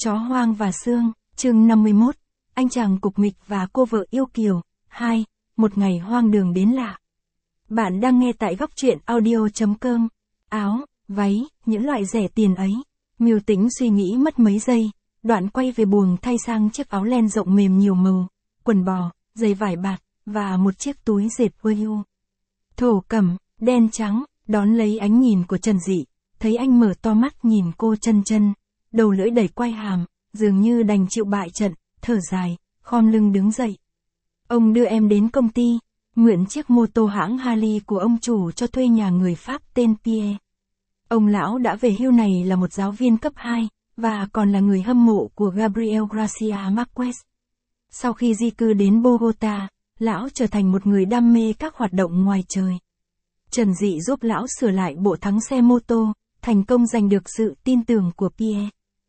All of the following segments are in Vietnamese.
Chó hoang và xương, chương 51, anh chàng cục mịch và cô vợ yêu kiều. 2. Một ngày hoang đường đến lạ. Bạn đang nghe tại góc truyện audio.com. Áo, váy, những loại rẻ tiền ấy. Miêu Tĩnh suy nghĩ mất mấy giây, đoạn quay về buồng thay sang chiếc áo len rộng mềm nhiều màu, quần bò, giày vải bạt, và một chiếc túi dệt Voyou. Thổ cẩm, đen trắng, đón lấy ánh nhìn của Trần Dị, thấy anh mở to mắt nhìn cô chân chân, đầu lưỡi đẩy quai hàm, dường như đành chịu bại trận, thở dài, khom lưng đứng dậy. Ông đưa em đến công ty, mượn chiếc mô tô hãng Harley của ông chủ cho thuê nhà người Pháp tên Pierre. Ông lão đã về hưu này là một giáo viên cấp 2, và còn là người hâm mộ của Gabriel Garcia Marquez. Sau khi di cư đến Bogota, lão trở thành một người đam mê các hoạt động ngoài trời. Trần Dị giúp lão sửa lại bộ thắng xe mô tô, thành công giành được sự tin tưởng của Pierre.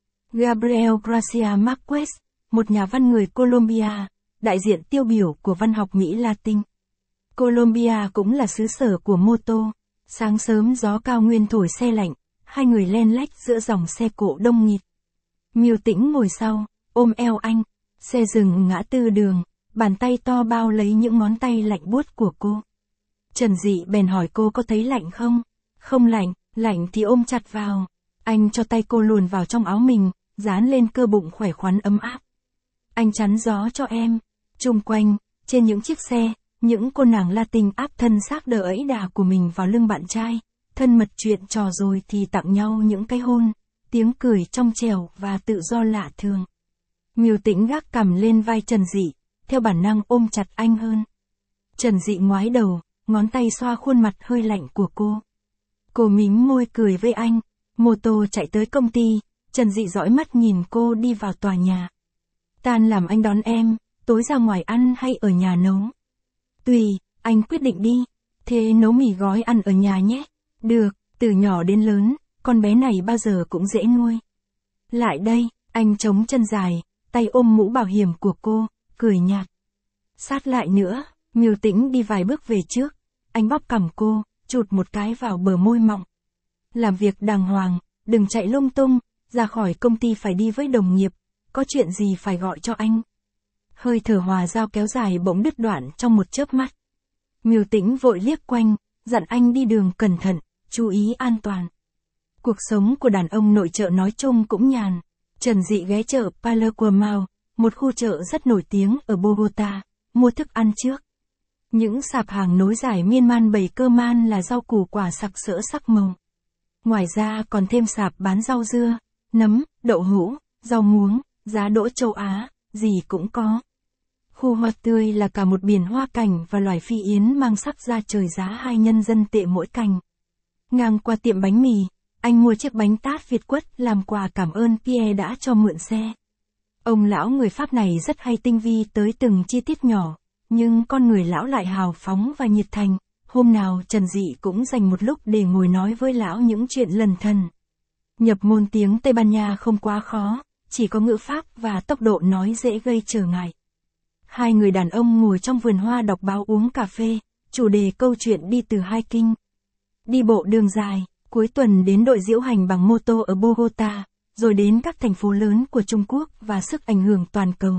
Gabriel Garcia Marquez, một nhà văn người Colombia, đại diện tiêu biểu của văn học Mỹ Latin. Colombia cũng là xứ sở của mô tô. Sáng sớm gió cao nguyên thổi xe lạnh, hai người len lách giữa dòng xe cộ đông nghịt. Miêu Tĩnh ngồi sau, ôm eo anh, xe dừng ngã tư đường, bàn tay to bao lấy những ngón tay lạnh buốt của cô. Trần Dị bèn hỏi cô có thấy lạnh không? Không lạnh, lạnh thì ôm chặt vào. Anh cho tay cô luồn vào trong áo mình, dán lên cơ bụng khỏe khoắn ấm áp. Anh chắn gió cho em. Chung quanh, trên những chiếc xe, những cô nàng Latin áp thân xác đờ ấy đà của mình vào lưng bạn trai, thân mật chuyện trò rồi thì tặng nhau những cái hôn, tiếng cười trong trẻo và tự do lạ thường. Miêu Tĩnh gác cằm lên vai Trần Dị, theo bản năng ôm chặt anh hơn. Trần Dị ngoái đầu, ngón tay xoa khuôn mặt hơi lạnh của cô. Cô mím môi cười với anh, mô tô chạy tới công ty, Trần Dị dõi mắt nhìn cô đi vào tòa nhà. Tan làm anh đón em, tối ra ngoài ăn hay ở nhà nấu? Tùy, anh quyết định đi. Thế nấu mì gói ăn ở nhà nhé. Được, từ nhỏ đến lớn, con bé này bao giờ cũng dễ nuôi. Lại đây, anh chống chân dài, tay ôm mũ bảo hiểm của cô, cười nhạt. Sát lại nữa, Miêu Tĩnh đi vài bước về trước, anh bóp cằm cô, chụt một cái vào bờ môi mọng. Làm việc đàng hoàng, đừng chạy lung tung, ra khỏi công ty phải đi với đồng nghiệp, có chuyện gì phải gọi cho anh. Hơi thở hòa giao kéo dài bỗng đứt đoạn trong một chớp mắt. Miêu Tĩnh vội liếc quanh, dặn anh đi đường cẩn thận, chú ý an toàn. Cuộc sống của đàn ông nội trợ nói chung cũng nhàn. Trần Dị ghé chợ Palacuamao, một khu chợ rất nổi tiếng ở Bogota, mua thức ăn trước. Những sạp hàng nối dài miên man bày cơ man là rau củ quả sặc sỡ sắc màu. Ngoài ra còn thêm sạp bán rau dưa, nấm, đậu hũ, rau muống, giá đỗ châu Á, gì cũng có. Khu hoa tươi là cả một biển hoa cảnh và loài phi yến mang sắc ra trời giá 2 nhân dân tệ mỗi cành. Ngang qua tiệm bánh mì, anh mua chiếc bánh tát Việt quất làm quà cảm ơn Pierre đã cho mượn xe. Ông lão người Pháp này rất hay tinh vi tới từng chi tiết nhỏ, nhưng con người lão lại hào phóng và nhiệt thành. Hôm nào Trần Dị cũng dành một lúc để ngồi nói với lão những chuyện lần thần. Nhập môn tiếng Tây Ban Nha không quá khó, chỉ có ngữ pháp và tốc độ nói dễ gây trở ngại. Hai người đàn ông ngồi trong vườn hoa đọc báo uống cà phê, chủ đề câu chuyện đi từ hai kinh. Đi bộ đường dài, cuối tuần đến đội diễu hành bằng mô tô ở Bogota, rồi đến các thành phố lớn của Trung Quốc và sức ảnh hưởng toàn cầu.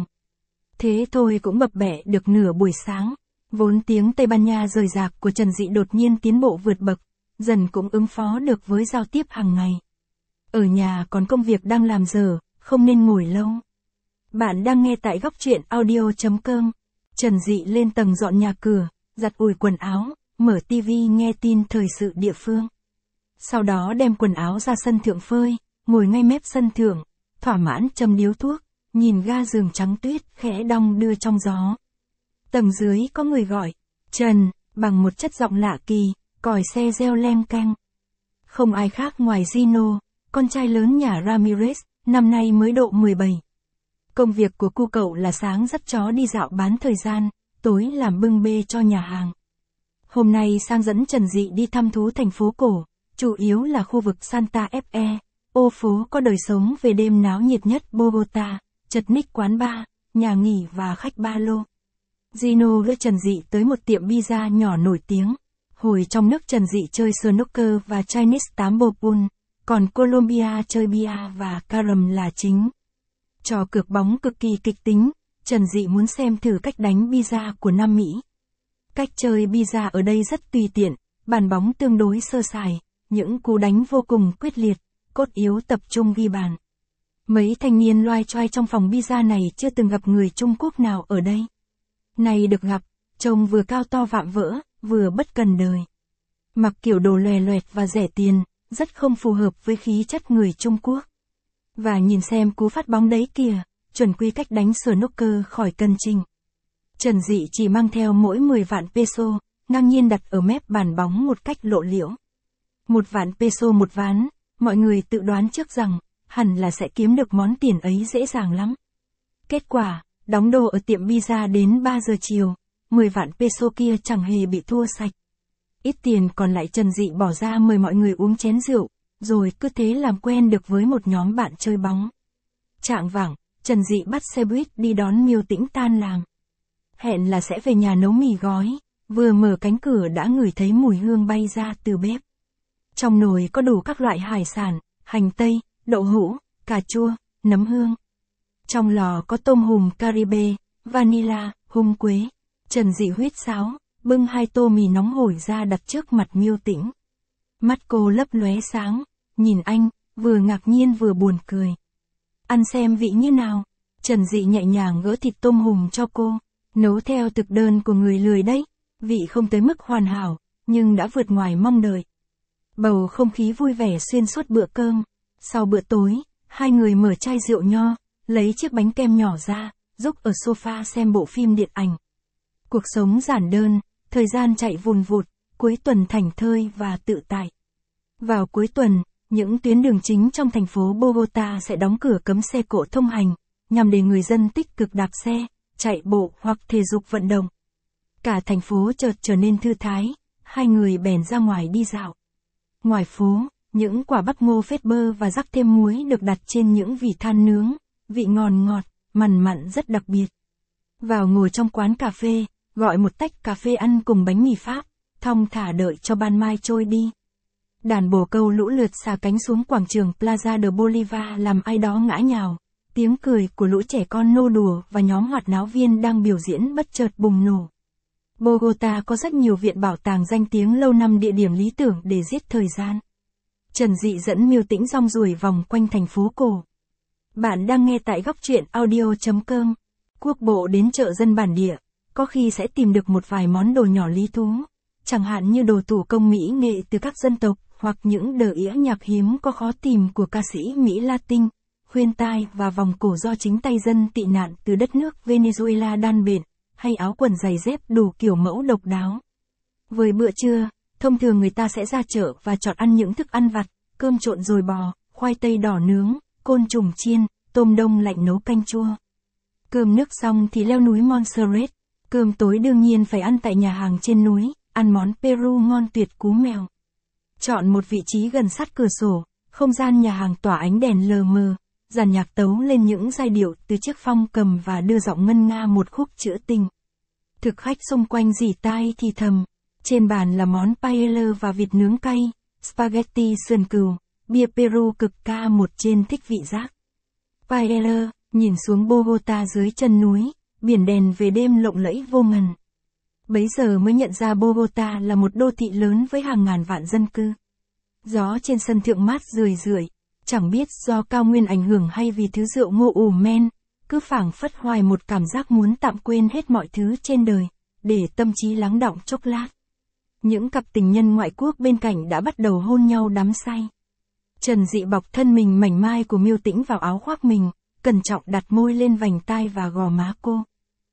Thế thôi cũng bập bẹ được nửa buổi sáng. Vốn tiếng Tây Ban Nha rời rạc của Trần Dị đột nhiên tiến bộ vượt bậc, dần cũng ứng phó được với giao tiếp hàng ngày. Ở nhà còn công việc đang làm dở, không nên ngồi lâu. Bạn đang nghe tại góc truyện audio.com. Trần Dị lên tầng dọn nhà cửa, giặt ủi quần áo, mở tivi nghe tin thời sự địa phương. Sau đó đem quần áo ra sân thượng phơi, ngồi ngay mép sân thượng, thỏa mãn châm điếu thuốc, nhìn ga giường trắng tuyết khẽ đong đưa trong gió. Tầng dưới có người gọi, Trần, bằng một chất giọng lạ kỳ, còi xe reo leng keng. Không ai khác ngoài Gino, con trai lớn nhà Ramirez, năm nay mới độ 17. Công việc của cu cậu là sáng dắt chó đi dạo bán thời gian, tối làm bưng bê cho nhà hàng. Hôm nay sang dẫn Trần Dị đi thăm thú thành phố cổ, chủ yếu là khu vực Santa Fe, ô phố có đời sống về đêm náo nhiệt nhất Bogota, chật ních quán bar, nhà nghỉ và khách ba lô. Gino đưa Trần Dị tới một tiệm pizza nhỏ nổi tiếng. Hồi trong nước Trần Dị chơi snooker và Chinese 8 bồ pool, còn Colombia chơi bia và carom là chính. Trò cược bóng cực kỳ kịch tính, Trần Dị muốn xem thử cách đánh bida của Nam Mỹ. Cách chơi bida ở đây rất tùy tiện, bàn bóng tương đối sơ sài, những cú đánh vô cùng quyết liệt, cốt yếu tập trung ghi bàn. Mấy thanh niên loai choai trong phòng bida này chưa từng gặp người Trung Quốc nào ở đây. Này được gặp, trông vừa cao to vạm vỡ, vừa bất cần đời. Mặc kiểu đồ lòe loẹt và rẻ tiền, rất không phù hợp với khí chất người Trung Quốc. Và nhìn xem cú phát bóng đấy kìa, chuẩn quy cách đánh snooker khỏi cân trình. Trần Dị chỉ mang theo mỗi 10 vạn peso, ngang nhiên đặt ở mép bàn bóng một cách lộ liễu. 1 vạn peso một ván, mọi người tự đoán trước rằng, hẳn là sẽ kiếm được món tiền ấy dễ dàng lắm. Kết quả, đóng đồ ở tiệm bida đến 3 giờ chiều, 10 vạn peso kia chẳng hề bị thua sạch. Ít tiền còn lại Trần Dị bỏ ra mời mọi người uống chén rượu, rồi cứ thế làm quen được với một nhóm bạn chơi bóng. Chạng vạng, Trần Dị bắt xe buýt đi đón Miêu Tĩnh tan làm. Hẹn là sẽ về nhà nấu mì gói, vừa mở cánh cửa đã ngửi thấy mùi hương bay ra từ bếp. Trong nồi có đủ các loại hải sản, hành tây, đậu hũ, cà chua, nấm hương. Trong lò có tôm hùm Caribe, vanilla, hung quế. Trần Dị huýt sáo, bưng 2 tô mì nóng hổi ra đặt trước mặt Miêu Tĩnh. Mắt cô lấp lóe sáng, nhìn anh, vừa ngạc nhiên vừa buồn cười. Ăn xem vị như nào. Trần Dị nhẹ nhàng gỡ thịt tôm hùm cho cô, nấu theo thực đơn của người lười đấy, vị không tới mức hoàn hảo, nhưng đã vượt ngoài mong đợi. Bầu không khí vui vẻ xuyên suốt bữa cơm. Sau bữa tối, hai người mở chai rượu nho, lấy chiếc bánh kem nhỏ ra, giúp ở sofa xem bộ phim điện ảnh. Cuộc sống giản đơn, thời gian chạy vùn vụt, cuối tuần thảnh thơi và tự tại. Vào cuối tuần, những tuyến đường chính trong thành phố Bogota sẽ đóng cửa cấm xe cộ thông hành, nhằm để người dân tích cực đạp xe, chạy bộ hoặc thể dục vận động. Cả thành phố chợt trở nên thư thái, hai người bèn ra ngoài đi dạo. Ngoài phố, những quả bắp ngô phết bơ và rắc thêm muối được đặt trên những vỉ than nướng, vị ngon ngọt, mặn mặn rất đặc biệt. Vào ngồi trong quán cà phê, gọi một tách cà phê ăn cùng bánh mì Pháp, thong thả đợi cho ban mai trôi đi. Đàn bồ câu lũ lượt xà cánh xuống quảng trường Plaza de Bolivar làm ai đó ngã nhào. Tiếng cười của lũ trẻ con nô đùa và nhóm hoạt náo viên đang biểu diễn bất chợt bùng nổ. Bogota có rất nhiều viện bảo tàng danh tiếng lâu năm, địa điểm lý tưởng để giết thời gian. Trần Dị dẫn Miêu Tĩnh rong ruổi vòng quanh thành phố cổ. Bạn đang nghe tại góc truyện audio.com. Quốc bộ đến chợ dân bản địa, có khi sẽ tìm được một vài món đồ nhỏ lý thú, chẳng hạn như đồ thủ công mỹ nghệ từ các dân tộc, hoặc những đờ ĩa nhạc hiếm có khó tìm của ca sĩ Mỹ Latin, khuyên tai và vòng cổ do chính tay dân tị nạn từ đất nước Venezuela đan bện, hay áo quần giày dép đủ kiểu mẫu độc đáo. Với bữa trưa, thông thường người ta sẽ ra chợ và chọn ăn những thức ăn vặt, cơm trộn dồi bò, khoai tây đỏ nướng, côn trùng chiên, tôm đông lạnh nấu canh chua. Cơm nước xong thì leo núi Montserrat, cơm tối đương nhiên phải ăn tại nhà hàng trên núi, ăn món Peru ngon tuyệt cú mèo. Chọn một vị trí gần sát cửa sổ, không gian nhà hàng tỏa ánh đèn lờ mờ, dàn nhạc tấu lên những giai điệu từ chiếc phong cầm và đưa giọng ngân nga một khúc trữ tình. Thực khách xung quanh rỉ tai thì thầm. Trên bàn là món paella và vịt nướng cay, spaghetti sườn cừu, bia Peru cực ca một trên thích vị giác. Paella, nhìn xuống Bogota dưới chân núi, biển đèn về đêm lộng lẫy vô ngần. Bấy giờ mới nhận ra Bogota là một đô thị lớn với hàng ngàn vạn dân cư. Gió trên sân thượng mát rười rượi, chẳng biết do cao nguyên ảnh hưởng hay vì thứ rượu ngô ủ men, cứ phảng phất hoài một cảm giác muốn tạm quên hết mọi thứ trên đời, để tâm trí lắng đọng chốc lát. Những cặp tình nhân ngoại quốc bên cạnh đã bắt đầu hôn nhau đắm say. Trần Dị bọc thân mình mảnh mai của Miêu Tĩnh vào áo khoác mình, cẩn trọng đặt môi lên vành tai và gò má cô.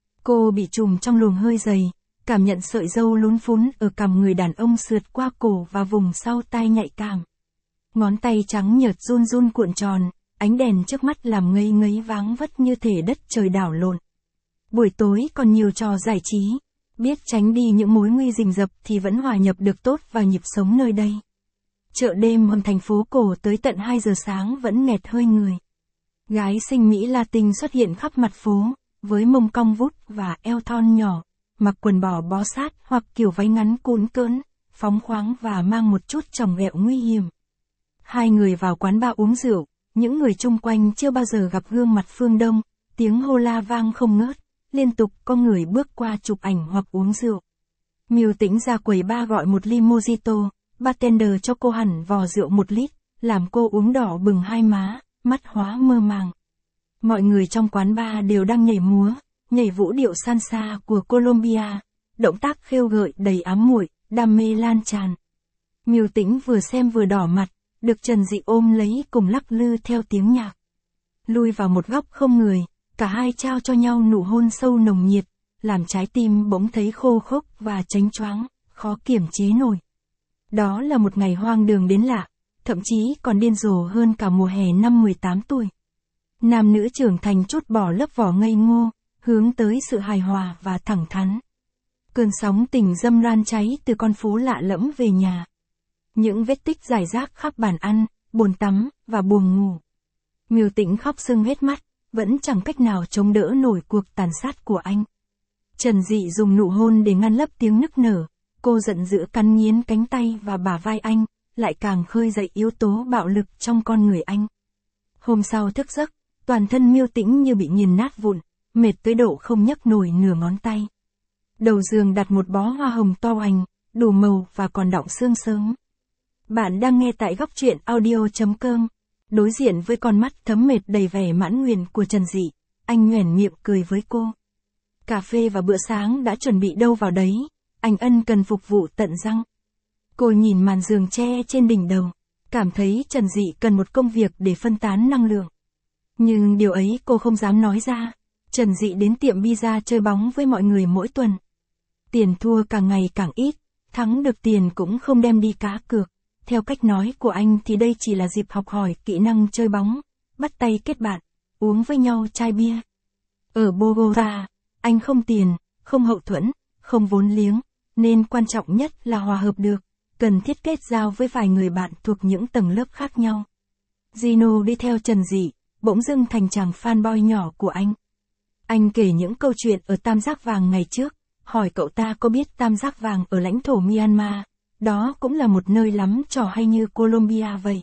Cô bị trùm trong luồng hơi dày, cảm nhận sợi râu lún phún ở cằm người đàn ông sượt qua cổ và vùng sau tai nhạy cảm. Ngón tay trắng nhợt run run cuộn tròn, ánh đèn trước mắt làm ngây ngấy váng vất như thể đất trời đảo lộn. Buổi tối còn nhiều trò giải trí, biết tránh đi những mối nguy rình rập thì vẫn hòa nhập được tốt vào nhịp sống nơi đây. Chợ đêm hôm thành phố cổ tới tận 2 giờ sáng vẫn nghẹt hơi người. Gái xinh Mỹ Latin xuất hiện khắp mặt phố, với mông cong vút và eo thon nhỏ, mặc quần bò bó sát hoặc kiểu váy ngắn cũn cỡn, phóng khoáng và mang một chút tròng ghẹo nguy hiểm. Hai người vào quán bar uống rượu, Những người chung quanh chưa bao giờ gặp gương mặt Phương Đông, tiếng hô la vang không ngớt, liên tục có người bước qua chụp ảnh hoặc uống rượu. Miêu Tĩnh ra quầy bar gọi một ly mojito, bartender cho cô hẳn vò rượu 1 lít, làm cô uống đỏ bừng hai má, mắt hóa mơ màng. Mọi người trong quán bar đều đang nhảy múa, nhảy vũ điệu salsa của Colombia, động tác khêu gợi đầy ám muội, đam mê lan tràn. Miêu Tĩnh vừa xem vừa đỏ mặt, được Trần Dị ôm lấy cùng lắc lư theo tiếng nhạc. Lui vào một góc không người, cả hai trao cho nhau nụ hôn sâu nồng nhiệt, làm trái tim bỗng thấy khô khốc và chánh choáng, khó kiềm chế nổi. Đó là một ngày hoang đường đến lạ, thậm chí còn điên rồ hơn cả mùa hè năm 18 tuổi. Nam nữ trưởng thành trút bỏ lớp vỏ ngây ngô, hướng tới sự hài hòa và thẳng thắn. Cơn sóng tình dâm ran cháy từ con phố lạ lẫm về nhà. Những vết tích rải rác khắp bàn ăn, bồn tắm, và buồng ngủ. Miêu Tĩnh khóc sưng hết mắt, vẫn chẳng cách nào chống đỡ nổi cuộc tàn sát của anh. Trần Dị dùng nụ hôn để ngăn lấp tiếng nức nở, cô giận dữ cắn nghiến cánh tay và bả vai anh, lại càng khơi dậy yếu tố bạo lực trong con người anh. Hôm sau thức giấc, toàn thân Miêu Tĩnh như bị nghiền nát vụn, mệt tới độ không nhấc nổi nửa ngón tay. Đầu giường đặt một bó hoa hồng to hoành, đủ màu và còn đọng sương sớm. Bạn đang nghe tại góc truyện audio.com. Đối diện với con mắt thấm mệt đầy vẻ mãn nguyện của Trần Dị, anh nhoẻn miệng cười với cô. Cà phê và bữa sáng đã chuẩn bị đâu vào đấy, anh ân cần phục vụ tận răng. Cô nhìn màn giường tre trên đỉnh đầu, cảm thấy Trần Dị cần một công việc để phân tán năng lượng. Nhưng điều ấy cô không dám nói ra. Trần Dị đến tiệm pizza chơi bóng với mọi người mỗi tuần. Tiền thua càng ngày càng ít, thắng được tiền cũng không đem đi cá cược. Theo cách nói của anh thì đây chỉ là dịp học hỏi kỹ năng chơi bóng, bắt tay kết bạn, uống với nhau chai bia. Ở Bogota, anh không tiền, không hậu thuẫn, không vốn liếng, nên quan trọng nhất là hòa hợp được, cần thiết kết giao với vài người bạn thuộc những tầng lớp khác nhau. Gino đi theo Trần Dị, bỗng dưng thành chàng fanboy nhỏ của anh. Anh kể những câu chuyện ở Tam Giác Vàng ngày trước, hỏi cậu ta có biết Tam Giác Vàng ở lãnh thổ Myanmar, đó cũng là một nơi lắm trò hay như Colombia vậy.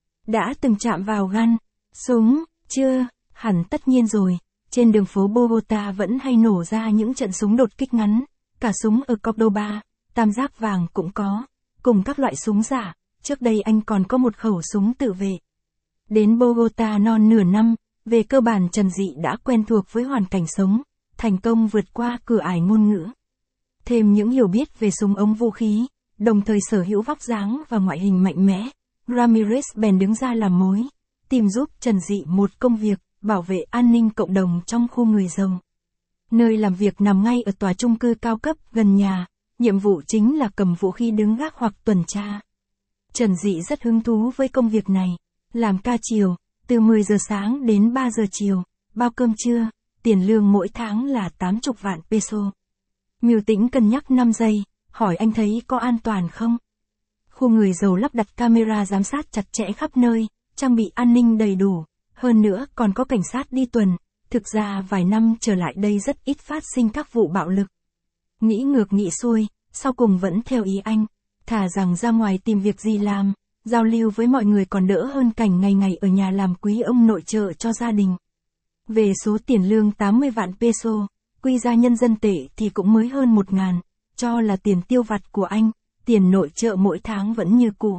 Đã từng chạm vào gun, súng, chưa, hẳn tất nhiên rồi, trên đường phố Bogota vẫn hay nổ ra những trận súng đột kích ngắn, cả súng ở Cordoba, Tam Giác Vàng cũng có, cùng các loại súng giả, trước đây anh còn có một khẩu súng tự vệ. Đến Bogota non nửa năm, về cơ bản Trần Dị đã quen thuộc với hoàn cảnh sống, thành công vượt qua cửa ải ngôn ngữ. Thêm những hiểu biết về súng ống vũ khí, đồng thời sở hữu vóc dáng và ngoại hình mạnh mẽ, Ramirez bèn đứng ra làm mối, tìm giúp Trần Dị một công việc, bảo vệ an ninh cộng đồng trong khu người giàu. Nơi làm việc nằm ngay ở tòa chung cư cao cấp gần nhà, nhiệm vụ chính là cầm vũ khí đứng gác hoặc tuần tra. Trần Dị rất hứng thú với công việc này, làm ca chiều, từ 10 giờ sáng đến 3 giờ chiều, bao cơm trưa, tiền lương mỗi tháng là 80 vạn peso. Miêu Tĩnh cân nhắc 5 giây, hỏi anh thấy có an toàn không? Khu người giàu lắp đặt camera giám sát chặt chẽ khắp nơi, trang bị an ninh đầy đủ, hơn nữa còn có cảnh sát đi tuần, thực ra vài năm trở lại đây rất ít phát sinh các vụ bạo lực. Nghĩ ngược nghĩ xuôi, sau cùng vẫn theo ý anh, thà rằng ra ngoài tìm việc gì làm, giao lưu với mọi người còn đỡ hơn cảnh ngày ngày ở nhà làm quý ông nội trợ cho gia đình. Về số tiền lương 80 vạn peso, quy ra nhân dân tệ thì cũng mới hơn 1.000, cho là tiền tiêu vặt của anh, tiền nội trợ mỗi tháng vẫn như cũ.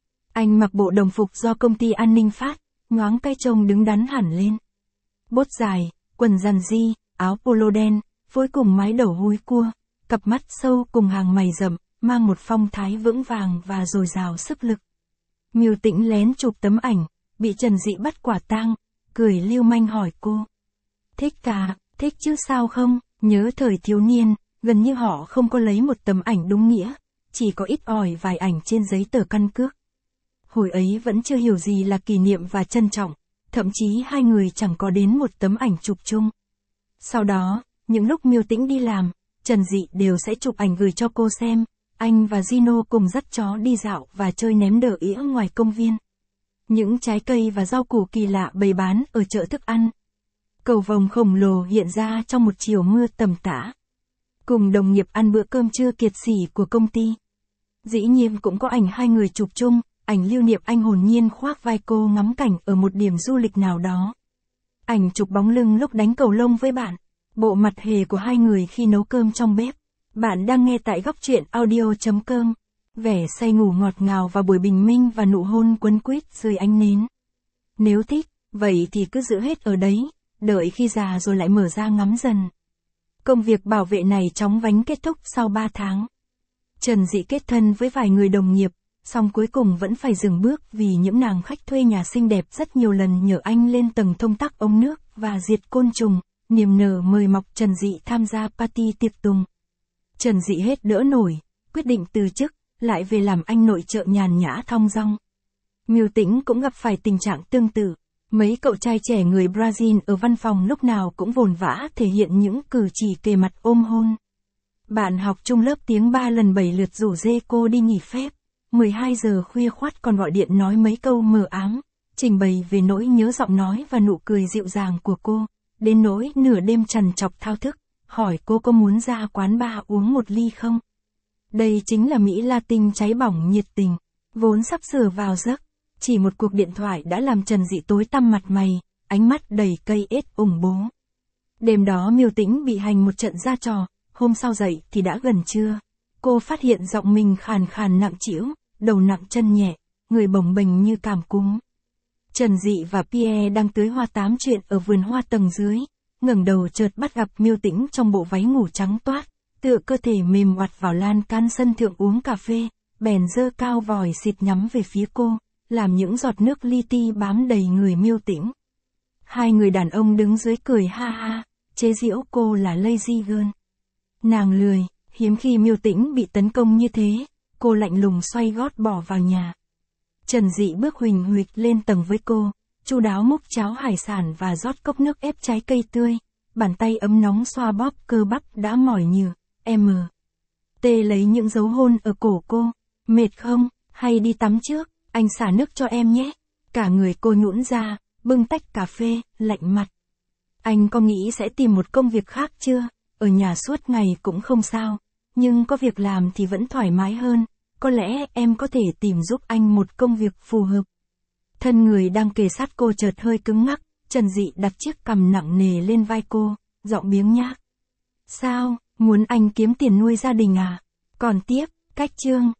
Anh mặc bộ đồng phục do công ty an ninh phát, nhoáng cái trông đứng đắn hẳn lên. Bốt dài, quần giàn di, áo polo đen, phối cùng mái đầu húi cua, cặp mắt sâu cùng hàng mày rậm, mang một phong thái vững vàng và dồi dào sức lực. Miêu Tĩnh lén chụp tấm ảnh, bị Trần Dị bắt quả tang, cười lưu manh hỏi cô. Thích cả, thích chứ sao không, nhớ thời thiếu niên, gần như họ không có lấy một tấm ảnh đúng nghĩa, chỉ có ít ỏi vài ảnh trên giấy tờ căn cước. Hồi ấy vẫn chưa hiểu gì là kỷ niệm và trân trọng, thậm chí hai người chẳng có đến một tấm ảnh chụp chung. Sau đó, những lúc Miêu Tĩnh đi làm, Trần Dị đều sẽ chụp ảnh gửi cho cô xem. Anh và Gino cùng dắt chó đi dạo và chơi ném đờ ĩa ngoài công viên. Những trái cây và rau củ kỳ lạ bày bán ở chợ thức ăn. Cầu vồng khổng lồ hiện ra trong một chiều mưa tầm tã. Cùng đồng nghiệp ăn bữa cơm trưa kiệt sỉ của công ty. Dĩ nhiên cũng có ảnh hai người chụp chung, ảnh lưu niệm anh hồn nhiên khoác vai cô ngắm cảnh ở một điểm du lịch nào đó. Ảnh chụp bóng lưng lúc đánh cầu lông với bạn. Bộ mặt hề của hai người khi nấu cơm trong bếp. Bạn đang nghe tại góc truyện audio.com. Vẻ say ngủ ngọt ngào vào buổi bình minh và nụ hôn quấn quýt dưới ánh nến. Nếu thích, vậy thì cứ giữ hết ở đấy, đợi khi già rồi lại mở ra ngắm dần. Công việc bảo vệ này chóng vánh kết thúc sau 3 tháng. Trần Dị kết thân với vài người đồng nghiệp, song cuối cùng vẫn phải dừng bước vì những nàng khách thuê nhà xinh đẹp rất nhiều lần nhờ anh lên tầng thông tắc ống nước và diệt côn trùng, niềm nở mời mọc Trần Dị tham gia party tiệc tùng. Trần Dị hết đỡ nổi, quyết định từ chức, lại về làm anh nội trợ nhàn nhã thong dong. Miêu Tĩnh cũng gặp phải tình trạng tương tự. Mấy cậu trai trẻ người Brazil ở văn phòng lúc nào cũng vồn vã thể hiện những cử chỉ kề mặt ôm hôn. Bạn học chung lớp tiếng 3 lần 7 lượt rủ dê cô đi nghỉ phép. 12 giờ khuya khoắt còn gọi điện nói mấy câu mờ ám, trình bày về nỗi nhớ giọng nói và nụ cười dịu dàng của cô. Đến nỗi nửa đêm trằn trọc thao thức, hỏi cô có muốn ra quán bar uống một ly không? Đây chính là Mỹ Latin cháy bỏng nhiệt tình, vốn sắp sửa vào giấc. Chỉ một cuộc điện thoại đã làm Trần Dị tối tăm mặt mày, ánh mắt đầy cây ết ủng bố. Đêm đó Miêu Tĩnh bị hành một trận ra trò, hôm sau dậy thì đã gần trưa. Cô phát hiện giọng mình khàn khàn nặng trĩu, đầu nặng chân nhẹ, người bồng bềnh như cảm cúm. Trần Dị và Pierre đang tưới hoa tám chuyện ở vườn hoa tầng dưới, ngẩng đầu chợt bắt gặp Miêu Tĩnh trong bộ váy ngủ trắng toát, tựa cơ thể mềm oặt vào lan can sân thượng uống cà phê, bèn giơ cao vòi xịt nhắm về phía cô, làm những giọt nước li ti bám đầy người Miêu Tĩnh. Hai người đàn ông đứng dưới cười ha ha, chế giễu cô là lazy girl. Nàng lười, hiếm khi Miêu Tĩnh bị tấn công như thế, cô lạnh lùng xoay gót bỏ vào nhà. Trần Dị bước huỳnh huỵch lên tầng với cô, chu đáo múc cháo hải sản và rót cốc nước ép trái cây tươi, bàn tay ấm nóng xoa bóp cơ bắp đã mỏi nhừ. Tê lấy những dấu hôn ở cổ cô. Mệt không, hay đi tắm trước, anh xả nước cho em nhé. Cả người cô nhũn ra, bưng tách cà phê, lạnh mặt. Anh có nghĩ sẽ tìm một công việc khác chưa? Ở nhà suốt ngày cũng không sao, nhưng có việc làm thì vẫn thoải mái hơn. Có lẽ em có thể tìm giúp anh một công việc phù hợp. Thân người đang kề sát cô chợt hơi cứng ngắc, Trần Dị đặt chiếc cằm nặng nề lên vai cô, giọng biếng nhác. Sao, muốn anh kiếm tiền nuôi gia đình à? Còn tiếp, cách chương.